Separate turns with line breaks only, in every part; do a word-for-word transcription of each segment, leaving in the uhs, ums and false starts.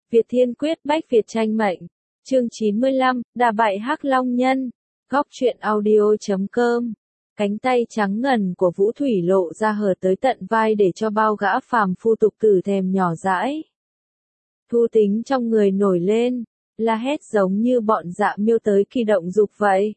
Việt Thiên Quyết Bách Việt tranh mệnh. Chương chín mươi lăm, Đả bại Hắc Long Nhân. Góc truyện audio chấm com. Cánh tay trắng ngần của Vũ Thủy lộ ra hở tới tận vai để cho bao gã phàm phu tục tử thèm nhỏ dãi. Thu tính trong người nổi lên, la hét giống như bọn dạ miêu tới kỳ động dục vậy.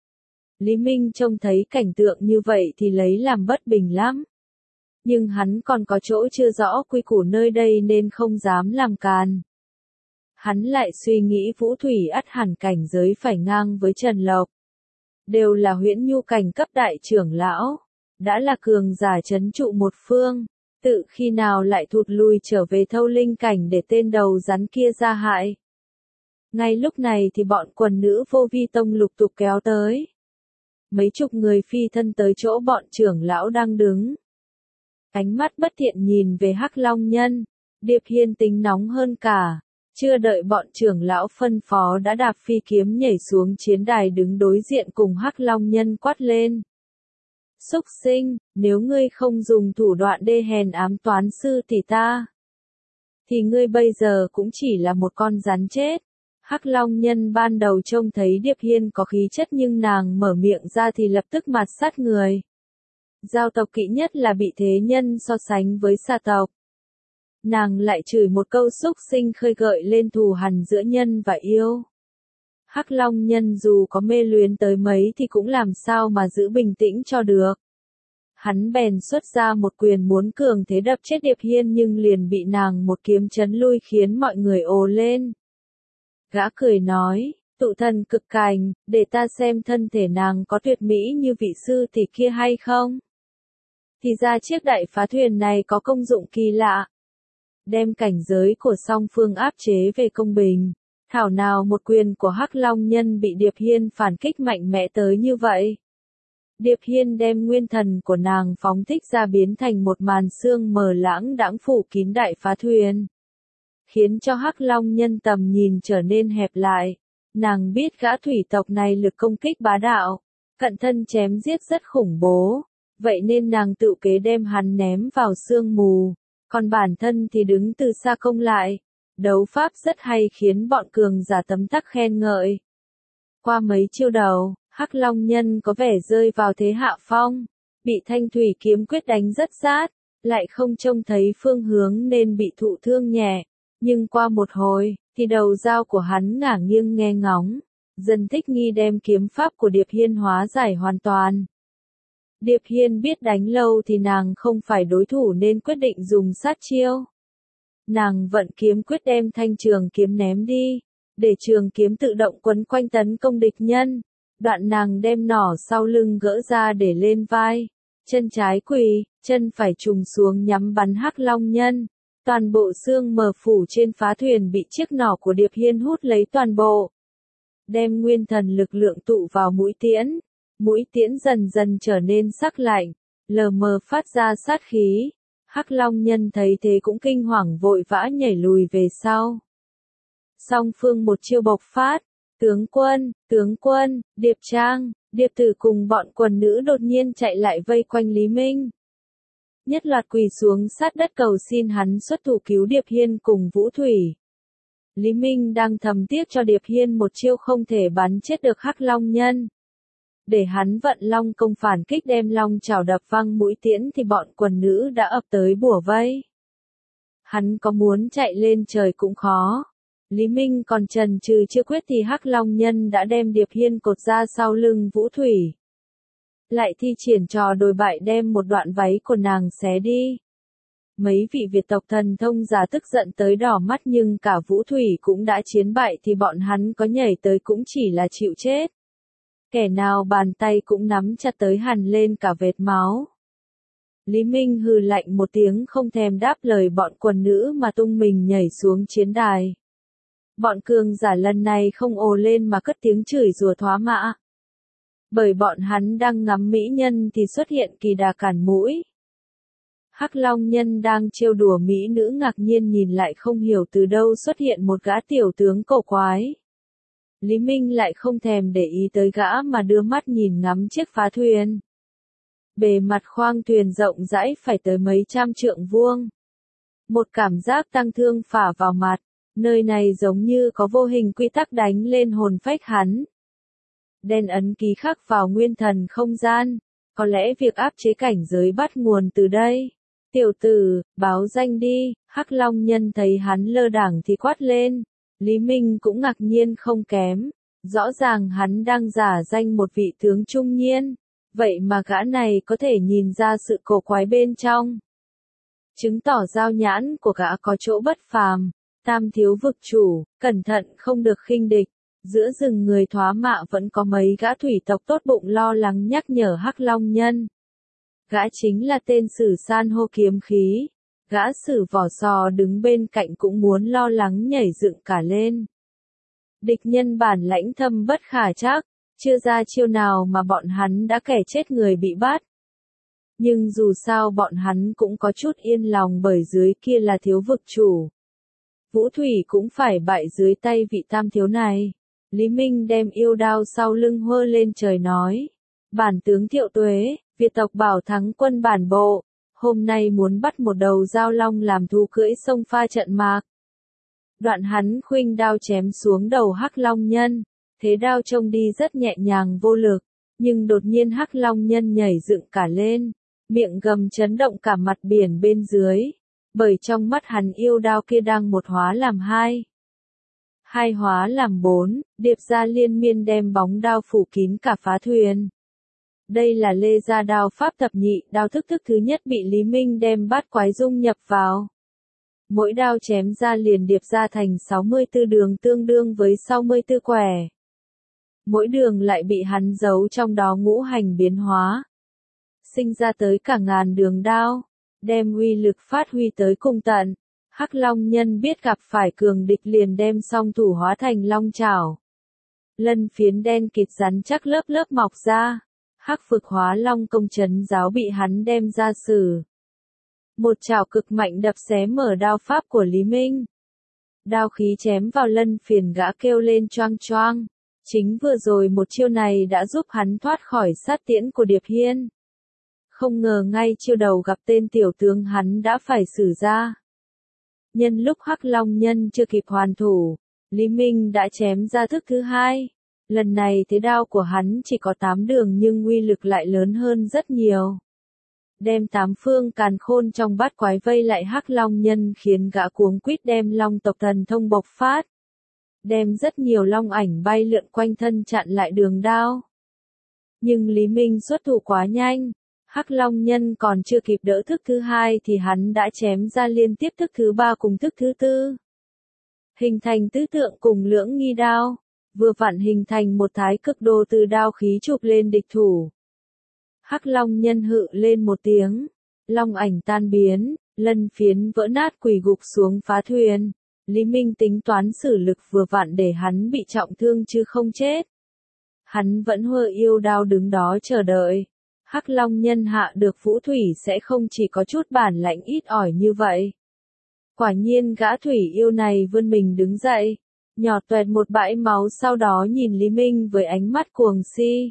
Lý Minh trông thấy cảnh tượng như vậy thì lấy làm bất bình lắm. Nhưng hắn còn có chỗ chưa rõ quy củ nơi đây nên không dám làm càn. Hắn lại suy nghĩ Vũ Thủy ắt hẳn cảnh giới phải ngang với Trần Lộc. Đều là huyễn nhu cảnh cấp đại trưởng lão. Đã là cường giả trấn trụ một phương. Tự khi nào lại thụt lùi trở về thâu linh cảnh để tên đầu rắn kia ra hại. Ngay lúc này thì bọn quần nữ Vô Vi Tông lục tục kéo tới. Mấy chục người phi thân tới chỗ bọn trưởng lão đang đứng. Ánh mắt bất thiện nhìn về Hắc Long Nhân. Điệp Hiên tính nóng hơn cả. Chưa đợi bọn trưởng lão phân phó đã đạp phi kiếm nhảy xuống chiến đài đứng đối diện cùng Hắc Long Nhân quát lên. Xúc sinh, nếu ngươi không dùng thủ đoạn đê hèn ám toán sư thì ta, thì ngươi bây giờ cũng chỉ là một con rắn chết. Hắc Long Nhân ban đầu trông thấy Điệp Hiên có khí chất nhưng nàng mở miệng ra thì lập tức mạt sát người. Giao tộc kỵ nhất là bị thế nhân so sánh với xà tộc. Nàng lại chửi một câu xúc sinh khơi gợi lên thù hằn giữa nhân và yêu. Hắc Long Nhân dù có mê luyến tới mấy thì cũng làm sao mà giữ bình tĩnh cho được. Hắn bèn xuất ra một quyền muốn cường thế đập chết Điệp Hiên nhưng liền bị nàng một kiếm chấn lui khiến mọi người ồ lên. Gã cười nói, tụ thần cực cành, để ta xem thân thể nàng có tuyệt mỹ như vị sư tỷ kia hay không. Thì ra chiếc đại phá thuyền này có công dụng kỳ lạ. Đem cảnh giới của song phương áp chế về công bình. Thảo nào một quyền của Hắc Long Nhân bị Điệp Hiên phản kích mạnh mẽ tới như vậy. Điệp Hiên đem nguyên thần của nàng phóng thích ra biến thành một màn sương mờ lãng đãng phủ kín đại phá thuyền. Khiến cho Hắc Long Nhân tầm nhìn trở nên hẹp lại. Nàng biết gã thủy tộc này lực công kích bá đạo. Cận thân chém giết rất khủng bố. Vậy nên nàng tự kế đem hắn ném vào sương mù. Còn bản thân thì đứng từ xa công lại. Đấu pháp rất hay khiến bọn cường giả tấm tắc khen ngợi. Qua mấy chiêu đầu, Hắc Long Nhân có vẻ rơi vào thế hạ phong. Bị thanh thủy kiếm quyết đánh rất sát. Lại không trông thấy phương hướng nên bị thụ thương nhẹ. Nhưng qua một hồi, thì đầu dao của hắn ngả nghiêng nghe ngóng. Dần thích nghi đem kiếm pháp của Điệp Hiên hóa giải hoàn toàn. Điệp Hiên biết đánh lâu thì nàng không phải đối thủ nên quyết định dùng sát chiêu. Nàng vận kiếm quyết đem thanh trường kiếm ném đi, để trường kiếm tự động quấn quanh tấn công địch nhân. Đoạn nàng đem nỏ sau lưng gỡ ra để lên vai, chân trái quỳ, chân phải trùng xuống nhắm bắn Hắc Long Nhân. Toàn bộ xương mờ phủ trên phá thuyền bị chiếc nỏ của Điệp Hiên hút lấy toàn bộ. Đem nguyên thần lực lượng tụ vào mũi tiễn. Mũi tiễn dần dần trở nên sắc lạnh, lờ mờ phát ra sát khí. Hắc Long Nhân thấy thế cũng kinh hoàng vội vã nhảy lùi về sau. Song phương một chiêu bộc phát, tướng quân, tướng quân, Điệp Trang, Điệp Tử cùng bọn quần nữ đột nhiên chạy lại vây quanh Lý Minh. Nhất loạt quỳ xuống sát đất cầu xin hắn xuất thủ cứu Điệp Hiên cùng Vũ Thủy. Lý Minh đang thầm tiếc cho Điệp Hiên một chiêu không thể bắn chết được Hắc Long Nhân. Để hắn vận long công phản kích đem long chảo đập văng mũi tiễn thì bọn quần nữ đã ập tới bủa vây. Hắn có muốn chạy lên trời cũng khó. Lý Minh còn chần chừ chưa quyết thì Hắc Long Nhân đã đem Điệp Hiên cột ra sau lưng Vũ Thủy. Lại thi triển trò đồi bại đem một đoạn váy của nàng xé đi. Mấy vị Việt tộc thần thông giả tức giận tới đỏ mắt nhưng cả Vũ Thủy cũng đã chiến bại thì bọn hắn có nhảy tới cũng chỉ là chịu chết. Kẻ nào bàn tay cũng nắm chặt tới hằn lên cả vệt máu. Lý Minh hừ lạnh một tiếng không thèm đáp lời bọn quần nữ mà tung mình nhảy xuống chiến đài. Bọn cường giả lần này không ồ lên mà cất tiếng chửi rủa thoá mạ. Bởi bọn hắn đang ngắm mỹ nhân thì xuất hiện kỳ đà cản mũi. Hắc Long Nhân đang trêu đùa mỹ nữ ngạc nhiên nhìn lại không hiểu từ đâu xuất hiện một gã tiểu tướng cổ quái. Lý Minh lại không thèm để ý tới gã mà đưa mắt nhìn ngắm chiếc phá thuyền. Bề mặt khoang thuyền rộng rãi phải tới mấy trăm trượng vuông. Một cảm giác tang thương phả vào mặt, Nơi này giống như có vô hình quy tắc đánh lên hồn phách hắn. Đen ấn ký khắc vào nguyên thần không gian, có lẽ việc áp chế cảnh giới bắt nguồn từ đây. Tiểu tử, báo danh đi, Hắc Long Nhân thấy hắn lơ đảng thì quát lên. Lý Minh cũng ngạc nhiên không kém, rõ ràng hắn đang giả danh một vị tướng trung niên, vậy mà gã này có thể nhìn ra sự cổ quái bên trong. Chứng tỏ giao nhãn của gã có chỗ bất phàm. Tam thiếu vực chủ, cẩn thận không được khinh địch. Giữa rừng người thoá mạ vẫn có mấy gã thủy tộc tốt bụng lo lắng nhắc nhở Hắc Long Nhân. Gã chính là tên Sử San hô kiếm khí. Gã Sử vỏ sò đứng bên cạnh cũng muốn lo lắng nhảy dựng cả lên. Địch nhân bản lãnh thâm bất khả trắc, chưa ra chiêu nào mà bọn hắn đã kẻ chết người bị bắt. Nhưng dù sao bọn hắn cũng có chút yên lòng bởi dưới kia là thiếu vực chủ. Vũ Thủy cũng phải bại dưới tay vị tam thiếu này. Lý Minh đem yêu đao sau lưng hơ lên trời nói. Bản tướng Thiệu Tuế, Việt tộc Bảo Thắng quân bản bộ, hôm nay muốn bắt một đầu giao long làm thú cưỡi sông pha trận mạc. Đoạn hắn khuynh đao chém xuống đầu Hắc Long Nhân, thế đao trông đi rất nhẹ nhàng vô lực, nhưng đột nhiên Hắc Long Nhân nhảy dựng cả lên, miệng gầm chấn động cả mặt biển bên dưới, bởi trong mắt hắn yêu đao kia đang một hóa làm hai. Hai hóa làm bốn, điệp ra liên miên đem bóng đao phủ kín cả phá thuyền. Đây là lê gia đao pháp thập nhị, đao thức thức thứ nhất bị Lý Minh đem bát quái dung nhập vào. Mỗi đao chém ra liền điệp ra thành sáu mươi tư đường tương đương với sáu mươi tư quẻ. Mỗi đường lại bị hắn giấu trong đó ngũ hành biến hóa. Sinh ra tới cả ngàn đường đao, đem uy lực phát huy tới cùng tận. Hắc Long Nhân biết gặp phải cường địch liền đem song thủ hóa thành long chảo. Lân phiến đen kịt rắn chắc lớp lớp mọc ra. Hắc Phực hóa long công trấn giáo bị hắn đem ra xử. Một chảo cực mạnh đập xé mở đao pháp của Lý Minh. Đao khí chém vào lân phiền gã kêu lên choang choang. Chính vừa rồi một chiêu này đã giúp hắn thoát khỏi sát tiễn của Điệp Hiên. Không ngờ ngay chiêu đầu gặp tên tiểu tướng hắn đã phải xử ra. Nhân lúc Hắc Long Nhân chưa kịp hoàn thủ, Lý Minh đã chém ra thức thứ hai. Lần này thế đao của hắn chỉ có tám đường nhưng uy lực lại lớn hơn rất nhiều. Đem tám phương càn khôn trong bát quái vây lại Hắc Long Nhân khiến gã cuống quýt đem long tộc thần thông bộc phát. Đem rất nhiều long ảnh bay lượn quanh thân chặn lại đường đao. Nhưng Lý Minh xuất thủ quá nhanh. Hắc Long Nhân còn chưa kịp đỡ thức thứ hai thì hắn đã chém ra liên tiếp thức thứ ba cùng thức thứ tư. Hình thành tứ tượng cùng lưỡng nghi đao, vừa vặn hình thành một thái cực đồ từ đao khí chụp lên địch thủ. Hắc Long Nhân hự lên một tiếng, long ảnh tan biến, lân phiến vỡ nát quỳ gục xuống phá thuyền. Lý Minh tính toán sử lực vừa vặn để hắn bị trọng thương chứ không chết. Hắn vẫn hơ yêu đao đứng đó chờ đợi. Hắc Long Nhân hạ được Vũ Thủy sẽ không chỉ có chút bản lãnh ít ỏi như vậy. Quả nhiên gã thủy yêu này vươn mình đứng dậy, nhọt tuẹt một bãi máu sau đó nhìn Lý Minh với ánh mắt cuồng si.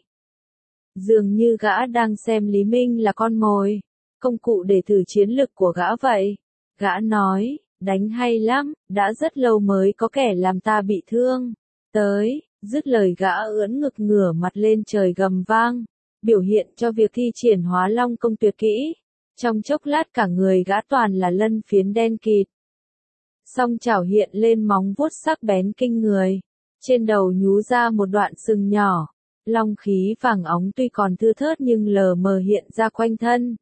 Dường như gã đang xem Lý Minh là con mồi, công cụ để thử chiến lực của gã vậy. Gã nói, đánh hay lắm, đã rất lâu mới có kẻ làm ta bị thương. Tới, dứt lời gã ưỡn ngực ngửa mặt lên trời gầm vang. Biểu hiện cho việc thi triển hóa long công tuyệt kỹ. Trong chốc lát cả người gã toàn là lân phiến đen kịt. Song chảo hiện lên móng vuốt sắc bén kinh người. Trên đầu nhú ra một đoạn sừng nhỏ. Long khí vàng óng tuy còn thưa thớt nhưng lờ mờ hiện ra quanh thân.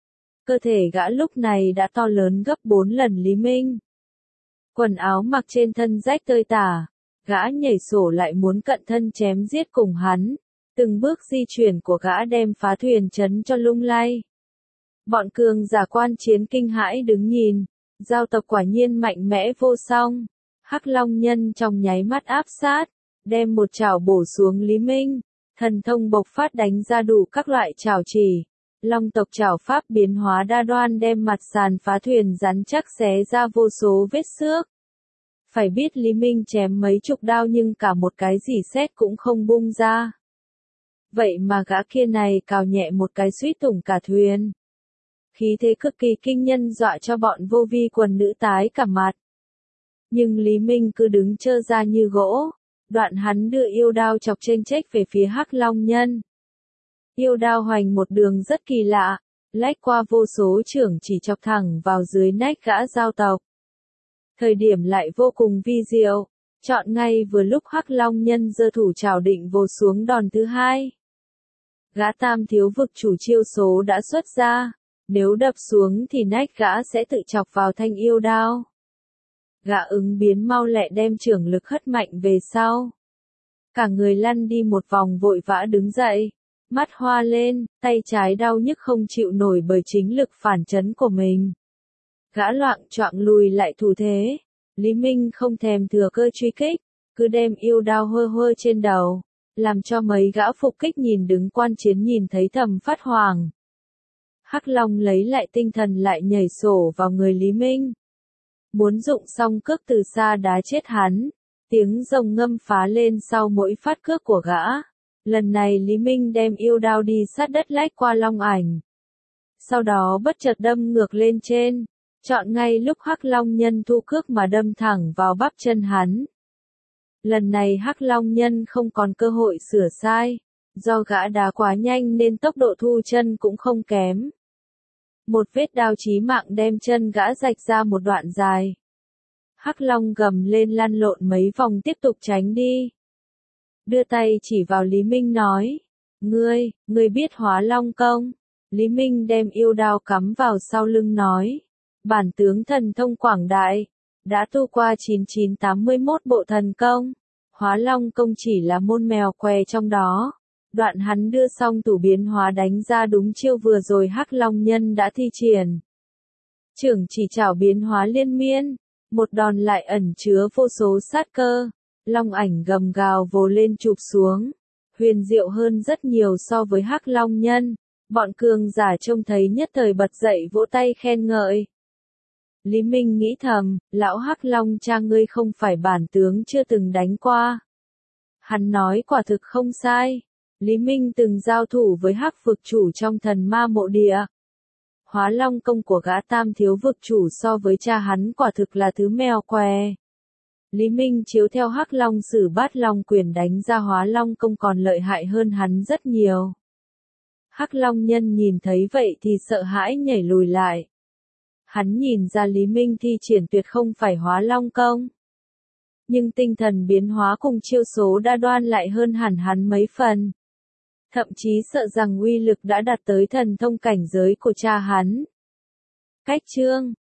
Cơ thể gã lúc này đã to lớn gấp bốn lần Lý Minh. Quần áo mặc trên thân rách tơi tả. Gã nhảy sổ lại muốn cận thân chém giết cùng hắn. Từng bước di chuyển của gã đem phá thuyền chấn cho lung lay. Bọn cường giả quan chiến kinh hãi đứng nhìn, giao tộc quả nhiên mạnh mẽ vô song. Hắc Long Nhân trong nháy mắt áp sát, đem một chảo bổ xuống Lý Minh, thần thông bộc phát đánh ra đủ các loại chảo chỉ. Long tộc chảo pháp biến hóa đa đoan đem mặt sàn phá thuyền rắn chắc xé ra vô số vết xước. Phải biết Lý Minh chém mấy chục đao nhưng cả một cái rỉ sét cũng không bung ra. Vậy mà gã kia này cào nhẹ một cái suýt thủng cả thuyền. Khí thế cực kỳ kinh nhân dọa cho bọn vô vi quần nữ tái cả mặt. Nhưng Lý Minh cứ đứng trơ ra như gỗ. Đoạn hắn đưa yêu đao chọc chênh chếch về phía Hắc Long Nhân. Yêu đao hoành một đường rất kỳ lạ, lách qua vô số chưởng chỉ chọc thẳng vào dưới nách gã giao tộc. Thời điểm lại vô cùng vi diệu, chọn ngay vừa lúc Hắc Long Nhân giơ thủ trảo định vồ xuống đòn thứ hai. Gã tam thiếu vực chủ chiêu số đã xuất ra, nếu đập xuống thì nách gã sẽ tự chọc vào thanh yêu đao. Gã ứng biến mau lẹ đem chưởng lực hất mạnh về sau. Cả người lăn đi một vòng vội vã đứng dậy, mắt hoa lên, tay trái đau nhức không chịu nổi bởi chính lực phản chấn của mình. Gã loạng choạng lùi lại thủ thế, Lý Minh không thèm thừa cơ truy kích, cứ đem yêu đao hơ hơ trên đầu, làm cho mấy gã phục kích nhìn đứng quan chiến nhìn thấy thầm phát hoàng. Hắc Long lấy lại tinh thần lại nhảy sổ vào người Lý Minh. Muốn dụng xong cước từ xa đá chết hắn, tiếng rồng ngâm phá lên sau mỗi phát cước của gã. Lần này Lý Minh đem yêu đao đi sát đất lách qua long ảnh. Sau đó bất chợt đâm ngược lên trên, chọn ngay lúc Hắc Long Nhân thu cước mà đâm thẳng vào bắp chân hắn. Lần này Hắc Long Nhân không còn cơ hội sửa sai, do gã đá quá nhanh nên tốc độ thu chân cũng không kém. Một vết đao chí mạng đem chân gã rạch ra một đoạn dài. Hắc Long gầm lên lăn lộn mấy vòng tiếp tục tránh đi. Đưa tay chỉ vào Lý Minh nói, ngươi, ngươi biết hóa long công. Lý Minh đem yêu đao cắm vào sau lưng nói, bản tướng thần thông quảng đại, đã tu qua chín chín tám mươi mốt bộ thần công. Hóa long công chỉ là môn mèo què trong đó. Đoạn hắn đưa xong tủ biến hóa đánh ra đúng chiêu vừa rồi Hắc Long Nhân đã thi triển. Chưởng chỉ chảo biến hóa liên miên, một đòn lại ẩn chứa vô số sát cơ. Long ảnh gầm gào vồ lên chụp xuống, huyền diệu hơn rất nhiều so với Hắc Long Nhân. Bọn cường giả trông thấy nhất thời bật dậy vỗ tay khen ngợi. Lý Minh nghĩ thầm, lão Hắc Long cha ngươi không phải bản tướng chưa từng đánh qua. Hắn nói quả thực không sai. Lý Minh từng giao thủ với Hắc vực chủ trong thần ma mộ địa. Hóa long công của gã tam thiếu vực chủ so với cha hắn quả thực là thứ mèo què. Lý Minh chiếu theo Hắc Long sử bát long quyền đánh ra hóa long công còn lợi hại hơn hắn rất nhiều. Hắc Long Nhân nhìn thấy vậy thì sợ hãi nhảy lùi lại. Hắn nhìn ra Lý Minh thi triển tuyệt không phải hóa long công. Nhưng tinh thần biến hóa cùng chiêu số đã đoan lại hơn hẳn hắn mấy phần. Thậm chí sợ rằng uy lực đã đạt tới thần thông cảnh giới của cha hắn. Cách chương